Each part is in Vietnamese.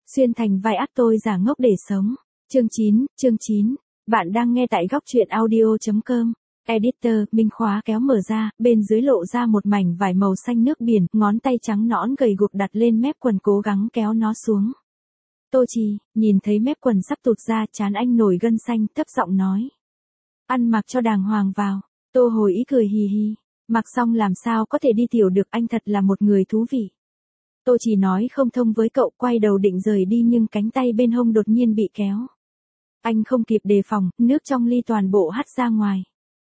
Xuyên thành vai ác tôi giả ngốc để sống. Chương 9. Bạn đang nghe tại góc truyện audio.com. Editor, Minh khóa kéo mở ra, bên dưới lộ ra một mảnh vải màu xanh nước biển, ngón tay trắng nõn gầy guộc đặt lên mép quần cố gắng kéo nó xuống. Tô Trì, nhìn thấy mép quần sắp tụt ra, trán anh nổi gân xanh, thấp giọng nói. Ăn mặc cho đàng hoàng vào. Tô Hồi Ý cười hì hì. Mặc xong làm sao có thể đi tiểu được, anh thật là một người thú vị. Tô Trì nói không thông với cậu, quay đầu định rời đi nhưng cánh tay bên hông đột nhiên bị kéo. Anh không kịp đề phòng, nước trong ly toàn bộ hắt ra ngoài.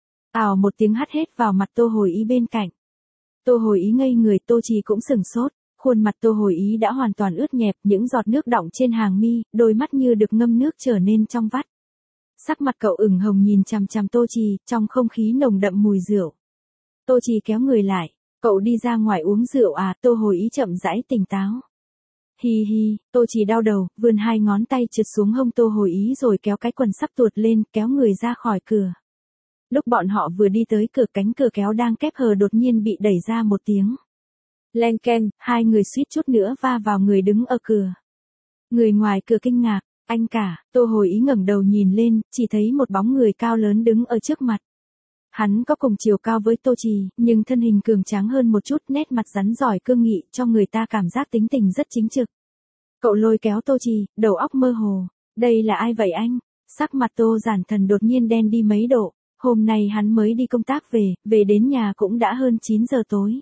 Ào một tiếng hắt hết vào mặt Tô Hồi Ý bên cạnh. Tô Hồi Ý ngây người, Tô Trì cũng sửng sốt. Khuôn mặt Tô Hồi Ý đã hoàn toàn ướt nhẹp, những giọt nước đọng trên hàng mi, đôi mắt như được ngâm nước trở nên trong vắt. Sắc mặt cậu ửng hồng nhìn chằm chằm Tô Trì, trong không khí nồng đậm mùi rượu. Tô Trì kéo người lại. Cậu đi ra ngoài uống rượu à? Tô Hồi Ý chậm rãi tỉnh táo. Hi hi, Tô Trì đau đầu, vươn hai ngón tay trượt xuống hông Tô Hồi Ý rồi kéo cái quần sắp tuột lên, kéo người ra khỏi cửa. Lúc bọn họ vừa đi tới cửa, cánh cửa kéo đang khép hờ đột nhiên bị đẩy ra một tiếng. Len keng, hai người suýt chút nữa va vào người đứng ở cửa. Người ngoài cửa kinh ngạc, anh cả. Tô Hồi Ý ngẩng đầu nhìn lên, chỉ thấy một bóng người cao lớn đứng ở trước mặt. Hắn có cùng chiều cao với Tô Trì, nhưng thân hình cường tráng hơn một chút, nét mặt rắn rỏi cương nghị, cho người ta cảm giác tính tình rất chính trực. Cậu lôi kéo Tô Trì, đầu óc mơ hồ. Đây là ai vậy anh? Sắc mặt Tô Giản Thần đột nhiên đen đi mấy độ. Hôm nay hắn mới đi công tác về đến nhà cũng đã hơn 9 giờ tối.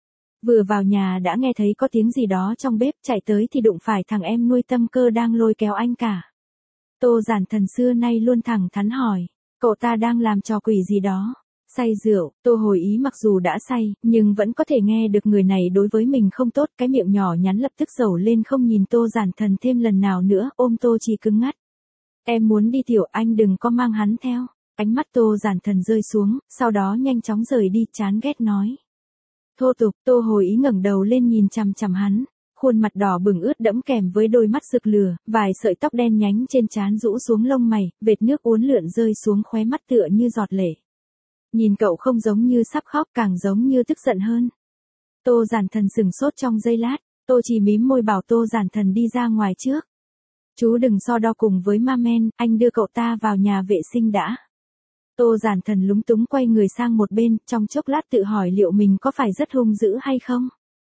Vừa vào nhà đã nghe thấy có tiếng gì đó trong bếp, chạy tới thì đụng phải thằng em nuôi Tâm Cơ đang lôi kéo anh cả. Tô Giản Thần xưa nay luôn thẳng thắn hỏi, cậu ta đang làm trò quỷ gì đó? Say rượu. Tô Hồi Ý mặc dù đã say, nhưng vẫn có thể nghe được người này đối với mình không tốt, cái miệng nhỏ nhắn lập tức dẩu lên không nhìn Tô Giản Thần thêm lần nào nữa, ôm Tô Trì cứng ngắt. Em muốn đi tiểu, anh đừng có mang hắn theo. Ánh mắt Tô Giản Thần rơi xuống, sau đó nhanh chóng rời đi, chán ghét nói. Thô tục. Tô Hồi Ý ngẩng đầu lên nhìn chằm chằm hắn, khuôn mặt đỏ bừng ướt đẫm kèm với đôi mắt rực lửa, vài sợi tóc đen nhánh trên trán rũ xuống lông mày, vệt nước uốn lượn rơi xuống khóe mắt tựa như giọt lệ. Nhìn cậu không giống như sắp khóc, càng giống như tức giận hơn. Tô Giản Thần sửng sốt trong giây lát, Tô Trì mím môi bảo Tô Giản Thần đi ra ngoài trước. Chú đừng so đo cùng với ma men, anh đưa cậu ta vào nhà vệ sinh đã. Tô Giản Thần lúng túng quay người sang một bên, trong chốc lát tự hỏi liệu mình có phải rất hung dữ hay không.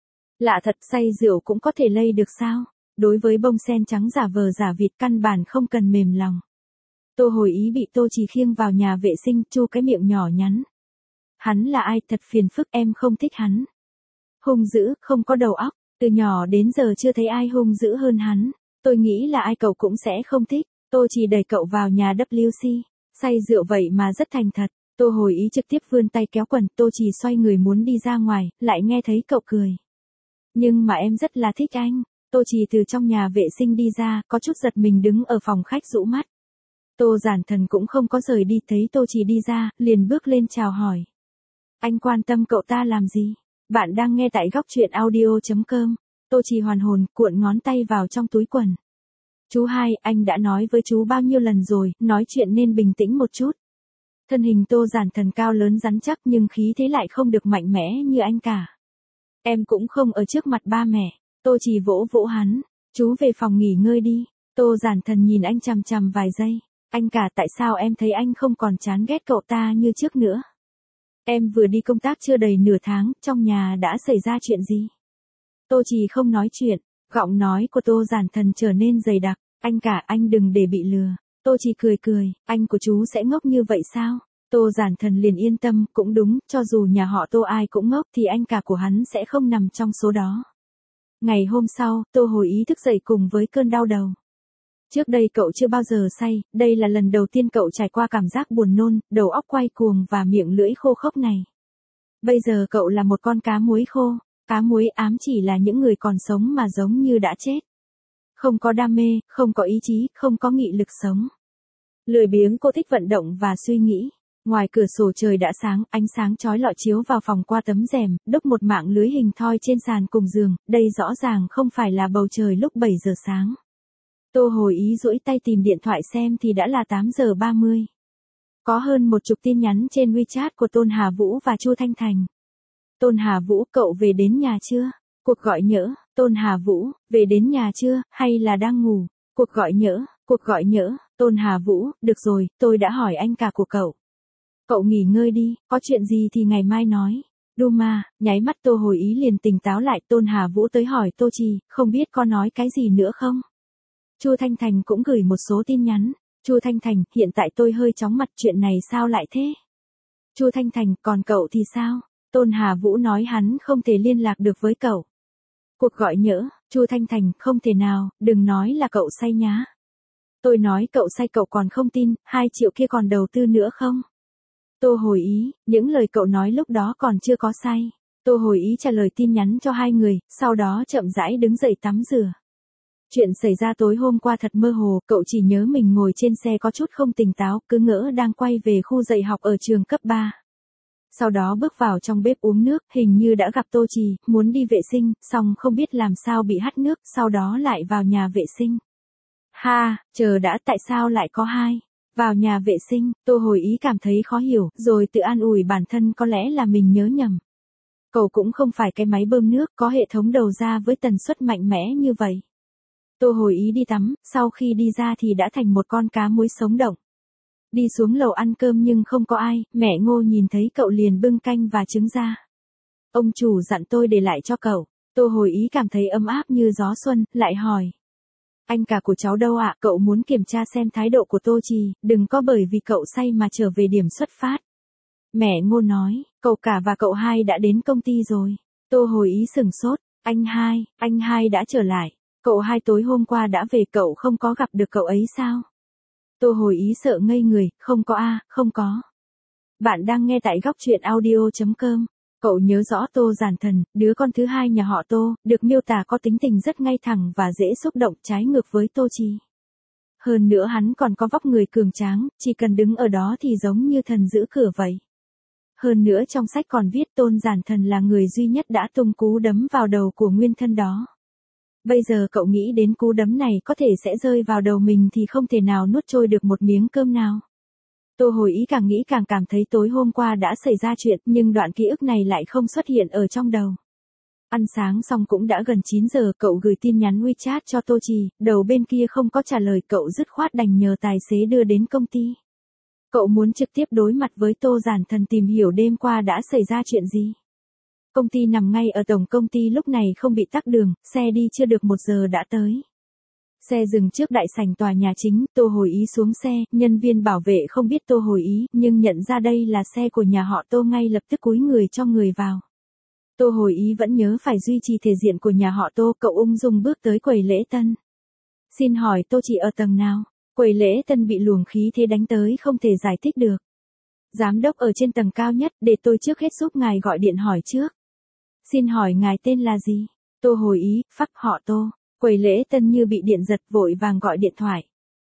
Lạ thật, say rượu cũng có thể lây được sao? Đối với bông sen trắng giả vờ giả vịt căn bản không cần mềm lòng. Tô Hồi Ý bị Tô Trì khiêng vào nhà vệ sinh, chu cái miệng nhỏ nhắn. Hắn là ai? Thật phiền phức, em không thích hắn. Hung dữ, không có đầu óc, từ nhỏ đến giờ chưa thấy ai hung dữ hơn hắn. Tôi nghĩ là ai cậu cũng sẽ không thích. Tô Trì đẩy cậu vào nhà WC. Say rượu vậy mà rất thành thật. Tô Hồi Ý trực tiếp vươn tay kéo quần, Tô Trì xoay người muốn đi ra ngoài, lại nghe thấy cậu cười. Nhưng mà em rất là thích anh. Tô Trì từ trong nhà vệ sinh đi ra, có chút giật mình đứng ở phòng khách rũ mắt. Tô Giản Thần cũng không có rời đi, thấy Tô Trì đi ra, liền bước lên chào hỏi. Anh quan tâm cậu ta làm gì? Bạn đang nghe tại góc truyện audio.com. Tô Trì hoàn hồn, cuộn ngón tay vào trong túi quần. Chú hai, anh đã nói với chú bao nhiêu lần rồi, nói chuyện nên bình tĩnh một chút. Thân hình Tô Giản Thần cao lớn rắn chắc nhưng khí thế lại không được mạnh mẽ như anh cả. Em cũng không ở trước mặt ba mẹ. Tô Trì vỗ vỗ hắn. Chú về phòng nghỉ ngơi đi. Tô Giản Thần nhìn anh chằm chằm vài giây. Anh cả, tại sao em thấy anh không còn chán ghét cậu ta như trước nữa? Em vừa đi công tác chưa đầy nửa tháng, trong nhà đã xảy ra chuyện gì? Tô Trì không nói chuyện, giọng nói của Tô Giản Thần trở nên dày đặc. Anh cả, anh đừng để bị lừa. Tô Trì cười cười, anh của chú sẽ ngốc như vậy sao? Tô Giản Thần liền yên tâm, cũng đúng, cho dù nhà họ Tô ai cũng ngốc thì anh cả của hắn sẽ không nằm trong số đó. Ngày hôm sau, Tô Hồi Ý thức dậy cùng với cơn đau đầu. Trước đây cậu chưa bao giờ say, đây là lần đầu tiên cậu trải qua cảm giác buồn nôn, đầu óc quay cuồng và miệng lưỡi khô khốc này. Bây giờ cậu là một con cá muối khô, cá muối ám chỉ là những người còn sống mà giống như đã chết. Không có đam mê, không có ý chí, không có nghị lực sống. Lười biếng, cô thích vận động và suy nghĩ. Ngoài cửa sổ trời đã sáng, ánh sáng chói lọi chiếu vào phòng qua tấm rèm, đúc một mạng lưới hình thoi trên sàn cùng giường, đây rõ ràng không phải là bầu trời lúc 7 giờ sáng. Tô Hồi Ý duỗi tay tìm điện thoại xem thì đã là 8 giờ 30. Có hơn 10 tin nhắn trên WeChat của Tôn Hà Vũ và Chu Thanh Thành. Tôn Hà Vũ, cậu về đến nhà chưa? Cuộc gọi nhỡ, Tôn Hà Vũ, về đến nhà chưa, hay là đang ngủ? Cuộc gọi nhỡ, Tôn Hà Vũ, được rồi, tôi đã hỏi anh cả của cậu. Cậu nghỉ ngơi đi, có chuyện gì thì ngày mai nói. Duma, nháy mắt Tô Hồi Ý liền tỉnh táo lại. Tôn Hà Vũ tới hỏi Tô Trì, không biết có nói cái gì nữa không? Chu Thanh Thành cũng gửi một số tin nhắn. Chu Thanh Thành, hiện tại tôi hơi chóng mặt, chuyện này sao lại thế? Chu Thanh Thành, còn cậu thì sao? Tôn Hà Vũ nói hắn không thể liên lạc được với cậu. Cuộc gọi nhỡ, Chu Thanh Thành, không thể nào, đừng nói là cậu say nhá. Tôi nói cậu say cậu còn không tin, 2 triệu kia còn đầu tư nữa không? Tô Hồi Ý, những lời cậu nói lúc đó còn chưa có say. Tô Hồi Ý trả lời tin nhắn cho hai người, sau đó chậm rãi đứng dậy tắm rửa. Chuyện xảy ra tối hôm qua thật mơ hồ, cậu chỉ nhớ mình ngồi trên xe có chút không tỉnh táo, cứ ngỡ đang quay về khu dạy học ở trường cấp 3. Sau đó bước vào trong bếp uống nước, hình như đã gặp Tô Trì, muốn đi vệ sinh, xong không biết làm sao bị hắt nước, sau đó lại vào nhà vệ sinh. Ha, chờ đã, tại sao lại có hai? Vào nhà vệ sinh, Tô Hồi Ý cảm thấy khó hiểu, rồi tự an ủi bản thân có lẽ là mình nhớ nhầm. Cậu cũng không phải cái máy bơm nước có hệ thống đầu ra với tần suất mạnh mẽ như vậy. Tô Hồi Ý đi tắm, sau khi đi ra thì đã thành một con cá muối sống động. Đi xuống lầu ăn cơm nhưng không có ai, mẹ Ngô nhìn thấy cậu liền bưng canh và trứng ra. Ông chủ dặn tôi để lại cho cậu. Tô Hồi Ý cảm thấy ấm áp như gió xuân, lại hỏi. Anh cả của cháu đâu ạ? Cậu muốn kiểm tra xem thái độ của Tô Trì, đừng có bởi vì cậu say mà trở về điểm xuất phát. Mẹ Ngô nói, cậu cả và cậu hai đã đến công ty rồi. Tô Hồi Ý sửng sốt, anh hai đã trở lại. Cậu hai tối hôm qua đã về, cậu không có gặp được cậu ấy sao? Tô Hồi Ý sợ ngây người, không có. Bạn đang nghe tại góc truyện audio.com. Cậu nhớ rõ Tô Giản Thần, đứa con thứ hai nhà họ Tô, được miêu tả có tính tình rất ngay thẳng và dễ xúc động, trái ngược với Tô Trì. Hơn nữa hắn còn có vóc người cường tráng, chỉ cần đứng ở đó thì giống như thần giữ cửa vậy. Hơn nữa trong sách còn viết Tôn Giản Thần là người duy nhất đã tung cú đấm vào đầu của nguyên thân đó. Bây giờ cậu nghĩ đến cú đấm này có thể sẽ rơi vào đầu mình thì không thể nào nuốt trôi được một miếng cơm nào. Tô Hồi Ý càng nghĩ càng cảm thấy tối hôm qua đã xảy ra chuyện, nhưng đoạn ký ức này lại không xuất hiện ở trong đầu. Ăn sáng xong cũng đã gần 9 giờ, cậu gửi tin nhắn WeChat cho Tô Trì, đầu bên kia không có trả lời, cậu dứt khoát đành nhờ tài xế đưa đến công ty. Cậu muốn trực tiếp đối mặt với Tô Giản Thần tìm hiểu đêm qua đã xảy ra chuyện gì. Công ty nằm ngay ở tổng công ty, lúc này không bị tắc đường, xe đi chưa được 1 giờ đã tới. Xe dừng trước đại sảnh tòa nhà chính, Tô Hồi Ý xuống xe, nhân viên bảo vệ không biết Tô Hồi Ý, nhưng nhận ra đây là xe của nhà họ Tô ngay lập tức cúi người cho người vào. Tô Hồi Ý vẫn nhớ phải duy trì thể diện của nhà họ Tô, cậu ung dung bước tới quầy lễ tân. Xin hỏi Tô chị ở tầng nào? Quầy lễ tân bị luồng khí thế đánh tới không thể giải thích được. Giám đốc ở trên tầng cao nhất, để tôi trước hết giúp ngài gọi điện hỏi trước. Xin hỏi ngài tên là gì? Tô Hồi Ý, phắc họ Tô. Quầy lễ tân như bị điện giật, vội vàng gọi điện thoại.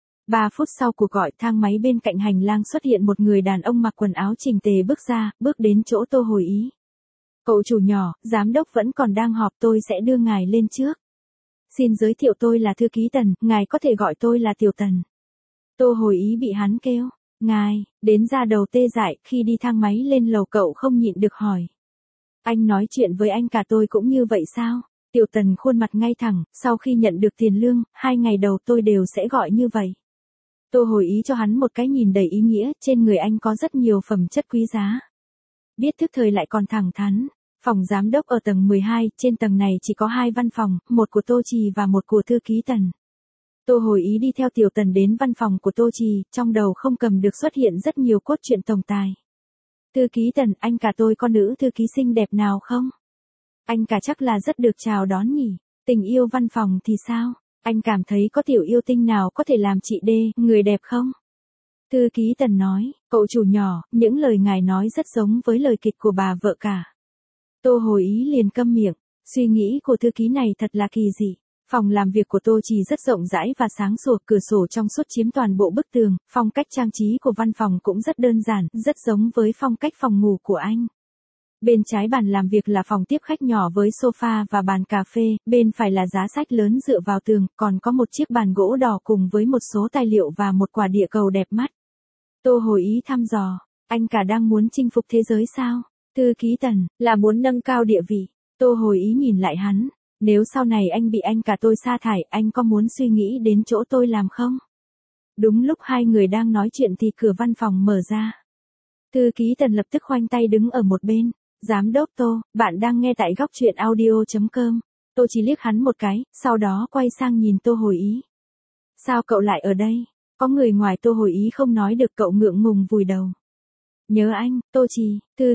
3 phút sau cuộc gọi, thang máy bên cạnh hành lang xuất hiện một người đàn ông mặc quần áo chỉnh tề bước ra, bước đến chỗ Tô Hồi Ý. Cậu chủ nhỏ, giám đốc vẫn còn đang họp, tôi sẽ đưa ngài lên trước. Xin giới thiệu, tôi là thư ký Tần, ngài có thể gọi tôi là Tiểu Tần. Tô Hồi Ý bị hắn kêu, ngài, đến ra đầu tê dại, khi đi thang máy lên lầu cậu không nhịn được hỏi. Anh nói chuyện với anh cả tôi cũng như vậy sao? Tiểu Tần khuôn mặt ngay thẳng, sau khi nhận được tiền lương, 2 ngày đầu tôi đều sẽ gọi như vậy. Tô Hồi Ý cho hắn một cái nhìn đầy ý nghĩa, trên người anh có rất nhiều phẩm chất quý giá. Biết thức thời lại còn thẳng thắn. Phòng giám đốc ở tầng 12, trên tầng này chỉ có 2 văn phòng, một của Tô Trì và một của thư ký Tần. Tô Hồi Ý đi theo Tiểu Tần đến văn phòng của Tô Trì, trong đầu không cầm được xuất hiện rất nhiều cốt truyện tổng tài. Thư ký Tần, anh cả tôi có nữ thư ký xinh đẹp nào không? Anh cả chắc là rất được chào đón nhỉ. Tình yêu văn phòng thì sao? Anh cảm thấy có tiểu yêu tinh nào có thể làm chị đê, người đẹp không? Thư ký Tần nói, cậu chủ nhỏ, những lời ngài nói rất giống với lời kịch của bà vợ cả. Tô Hồi Ý liền câm miệng, suy nghĩ của thư ký này thật là kỳ dị. Phòng làm việc của Tô Trì rất rộng rãi và sáng sủa, cửa sổ trong suốt chiếm toàn bộ bức tường, phong cách trang trí của văn phòng cũng rất đơn giản, rất giống với phong cách phòng ngủ của anh. Bên trái bàn làm việc là phòng tiếp khách nhỏ với sofa và bàn cà phê, bên phải là giá sách lớn dựa vào tường, còn có một chiếc bàn gỗ đỏ cùng với một số tài liệu và một quả địa cầu đẹp mắt. Tô Hồi Ý thăm dò, anh cả đang muốn chinh phục thế giới sao? Thư ký Tần, là muốn nâng cao địa vị. Tô Hồi Ý nhìn lại hắn, Nếu sau này anh bị anh cả tôi sa thải, anh có muốn suy nghĩ đến chỗ tôi làm không? Đúng lúc hai người đang nói chuyện thì cửa văn phòng mở ra. Thư ký Tần lập tức khoanh tay đứng ở một bên. Giám đốc Tô, bạn đang nghe tại góc truyện audio.com. Tô chỉ liếc hắn một cái, sau đó quay sang nhìn Tô Hồi Ý. Sao cậu lại ở đây? Có người ngoài Tô Hồi Ý không nói được, cậu ngượng ngùng vùi đầu. Nhớ anh, Tô Trì. Thư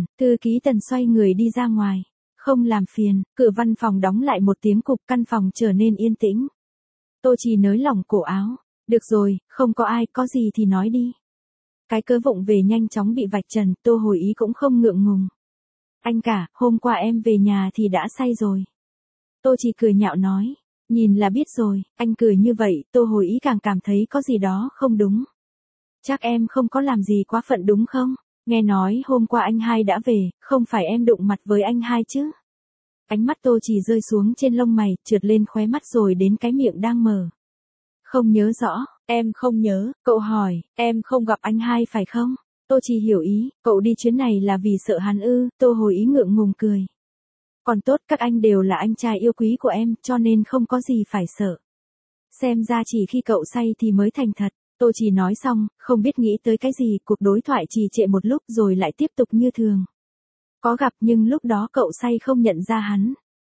ký Tần xoay người đi ra ngoài. Không làm phiền, cửa văn phòng đóng lại một tiếng cục, căn phòng trở nên yên tĩnh. Tô Trì nới lỏng cổ áo. Được rồi, không có ai, có gì thì nói đi. Cái cớ vụng về nhanh chóng bị vạch trần, Tô Hồi Ý cũng không ngượng ngùng. Anh cả, hôm qua em về nhà thì đã say rồi. Tô Trì cười nhạo nói. Nhìn là biết rồi, anh cười như vậy, Tô Hồi Ý càng cảm thấy có gì đó không đúng. Chắc em không có làm gì quá phận đúng không? Nghe nói hôm qua anh hai đã về, không phải em đụng mặt với anh hai chứ? Ánh mắt Tô Trì rơi xuống trên lông mày, trượt lên khóe mắt rồi đến cái miệng đang mở. Không nhớ rõ, em không nhớ, cậu hỏi, em không gặp anh hai phải không? Tô Trì hiểu ý, cậu đi chuyến này là vì sợ hắn ư? Tô Hồi Ý ngượng ngùng cười. Còn tốt, các anh đều là anh trai yêu quý của em, cho nên không có gì phải sợ. Xem ra chỉ khi cậu say thì mới thành thật. Tô Trì nói xong, không biết nghĩ tới cái gì, cuộc đối thoại trì trệ một lúc rồi lại tiếp tục như thường. Có gặp nhưng lúc đó cậu say không nhận ra hắn.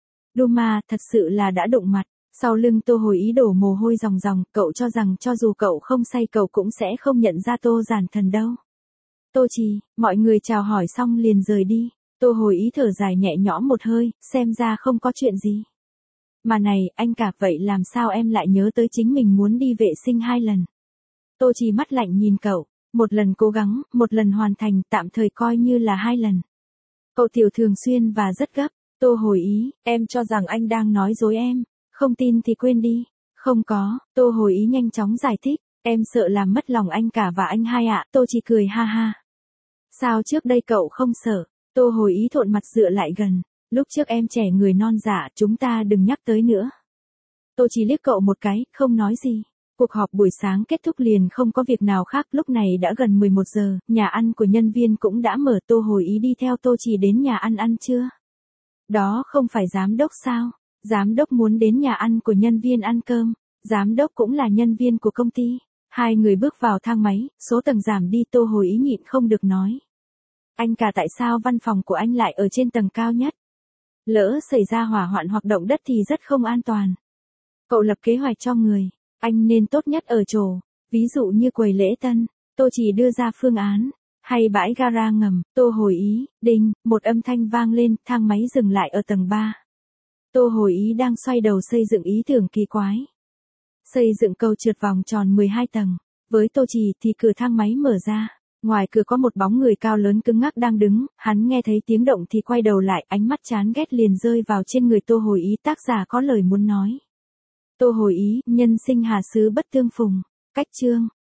Duma, thật sự là đã đụng mặt. Sau lưng Tô Hồi Ý đổ mồ hôi ròng ròng, cậu cho rằng cho dù cậu không say cậu cũng sẽ không nhận ra Tô Giản Thần đâu. Tô Trì, mọi người chào hỏi xong liền rời đi. Tô Hồi Ý thở dài nhẹ nhõm một hơi, xem ra không có chuyện gì. Mà này, anh cả, vậy làm sao em lại nhớ tới chính mình muốn đi vệ sinh 2 lần? Tô Trì mắt lạnh nhìn cậu, một lần cố gắng, một lần hoàn thành, tạm thời coi như là 2 lần. Cậu tiểu thường xuyên và rất gấp. Tô Hồi Ý, em cho rằng anh đang nói dối em, không tin thì quên đi. Không có, Tô Hồi Ý nhanh chóng giải thích, em sợ làm mất lòng anh cả và anh hai ạ. Tô Trì cười ha ha. Sao trước đây cậu không sợ? Tô Hồi Ý thộn mặt dựa lại gần. Lúc trước em trẻ người non dạ, chúng ta đừng nhắc tới nữa. Tô Trì liếc cậu một cái, không nói gì. Cuộc họp buổi sáng kết thúc liền không có việc nào khác, lúc này đã gần 11 giờ, nhà ăn của nhân viên cũng đã mở. Tô Hồi Ý đi theo Tô Trì đến nhà ăn trưa. Đó không phải giám đốc sao? Giám đốc muốn đến nhà ăn của nhân viên ăn cơm, giám đốc cũng là nhân viên của công ty. Hai người bước vào thang máy, số tầng giảm đi. Tô Hồi Ý nhịn không được nói. Anh cả, tại sao văn phòng của anh lại ở trên tầng cao nhất? Lỡ xảy ra hỏa hoạn hoặc động đất thì rất không an toàn. Cậu lập kế hoạch cho người, anh nên tốt nhất ở chỗ, ví dụ như quầy lễ tân. Tô Trì đưa ra phương án, hay bãi gara ngầm. Tô Hồi Ý, đinh, một âm thanh vang lên, thang máy dừng lại ở tầng 3. Tô Hồi Ý đang xoay đầu xây dựng ý tưởng kỳ quái. Xây dựng cầu trượt vòng tròn 12 tầng. Với Tô Trì thì cửa thang máy mở ra. Ngoài cửa có một bóng người cao lớn cứng ngắc đang đứng, hắn nghe thấy tiếng động thì quay đầu lại, ánh mắt chán ghét liền rơi vào trên người Tô Hồi Ý. Tác giả có lời muốn nói. Tô Hồi Ý, nhân sinh hà xứ bất tương phùng. Cách chương